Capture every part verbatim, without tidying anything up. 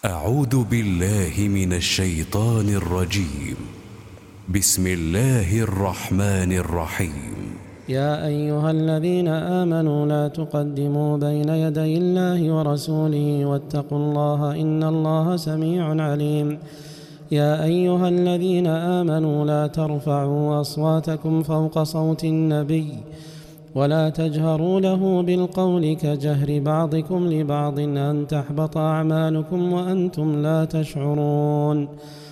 أعوذ بالله من الشيطان الرجيم. بسم الله الرحمن الرحيم. يا أيها الذين آمنوا لا تقدموا بين يدي الله ورسوله واتقوا الله إن الله سميع عليم. يا أيها الذين آمنوا لا ترفعوا أصواتكم فوق صوت النبي ولا تجهروا له بالقول كجهر بعضكم لبعض أن تحبط أعمالكم وأنتم لا تشعرون.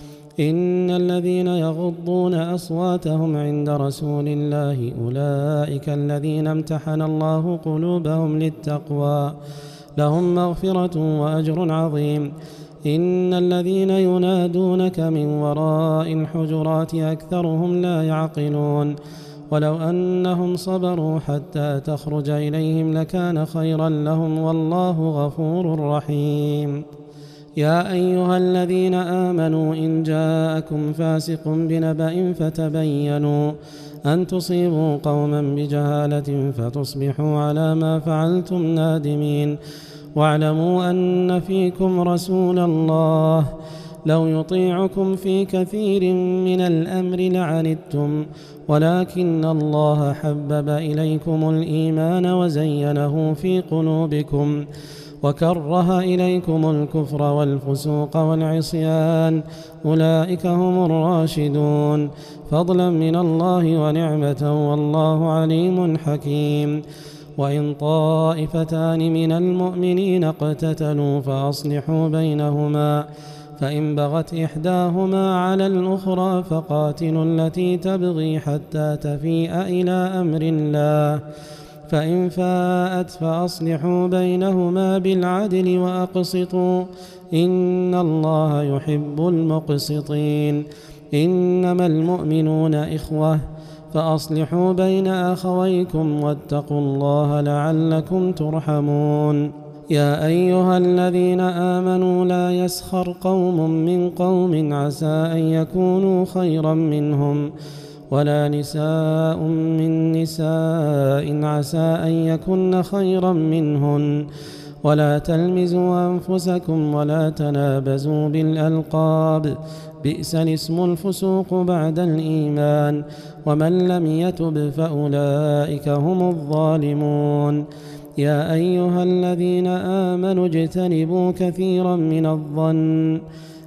إن الذين يغضون أصواتهم عند رسول الله أولئك الذين امتحن الله قلوبهم للتقوى لهم مغفرة وأجر عظيم. إن الذين ينادونك من وراء الحجرات أكثرهم لا يعقلون. ولو أنهم صبروا حتى تخرج إليهم لكان خيرا لهم والله غفور رحيم. يا أيها الذين آمنوا إن جاءكم فاسق بنبأ فتبينوا أن تصيبوا قوما بجهالة فتصبحوا على ما فعلتم نادمين. واعلموا أن فيكم رسول الله لو يطيعكم في كثير من الأمر لعنتم ولكن الله حبب إليكم الإيمان وزينه في قلوبكم وكره إليكم الكفر والفسوق والعصيان أولئك هم الراشدون فضلا من الله ونعمة والله عليم حكيم. وإن طائفتان من المؤمنين اقتتلوا فأصلحوا بينهما فإن بغت إحداهما على الأخرى فقاتلوا التي تبغي حتى تفيء إلى أمر الله فإن فاءت فأصلحوا بينهما بالعدل وأقسطوا إن الله يحب المقسطين. إنما المؤمنون إخوة فأصلحوا بين أخويكم واتقوا الله لعلكم ترحمون. يا أيها الذين آمنوا لا يسخر قوم من قوم عسى أن يكونوا خيرا منهم ولا نساء من نساء عسى أن يكن خيرا منهن ولا تلمزوا أنفسكم ولا تنابزوا بالألقاب بئس الاسم الفسوق بعد الإيمان ومن لم يتب فأولئك هم الظالمون. يا أيها الذين آمنوا اجتنبوا كثيرا من الظن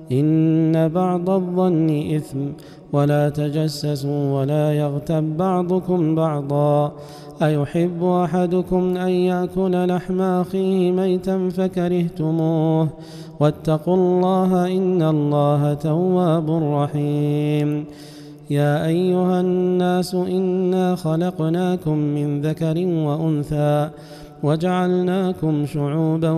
إن بعض الظن إثم ولا تجسسوا ولا يغتب بعضكم بعضا أيحب أحدكم أن يأكل لحم أخيه ميتا فكرهتموه واتقوا الله إن الله تواب رحيم. يا أيها الناس إنا خلقناكم من ذكر وأنثى وجعلناكم شعوبا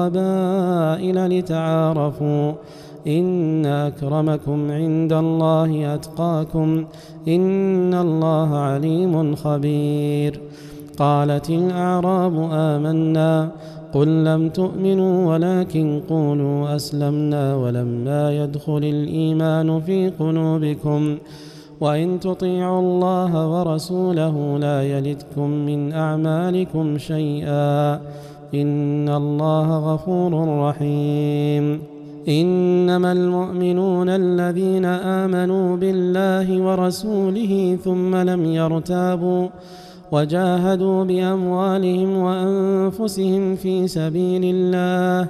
وقبائل لتعارفوا إن أكرمكم عند الله أتقاكم إن الله عليم خبير. قالت الأعراب آمنا قل لم تؤمنوا ولكن قولوا أسلمنا ولما يدخل الإيمان في قلوبكم وإن تطيعوا الله ورسوله لا يلدكم من أعمالكم شيئا إن الله غفور رحيم. إنما المؤمنون الذين آمنوا بالله ورسوله ثم لم يرتابوا وجاهدوا بأموالهم وأنفسهم في سبيل الله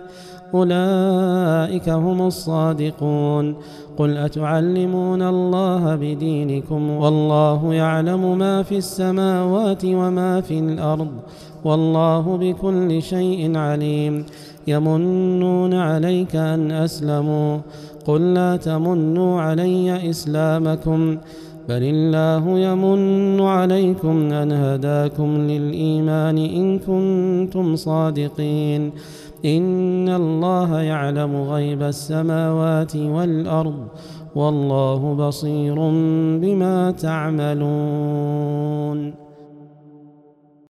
أولئك هم الصادقون. قل أتعلمون الله بدينكم والله يعلم ما في السماوات وما في الأرض والله بكل شيء عليم. يمنون عليك أن أسلموا قل لا تمنوا علي إسلامكم بل الله يمن عليكم أن هداكم للإيمان إن كنتم صادقين. إن الله يعلم غيب السماوات والأرض والله بصير بما تعملون.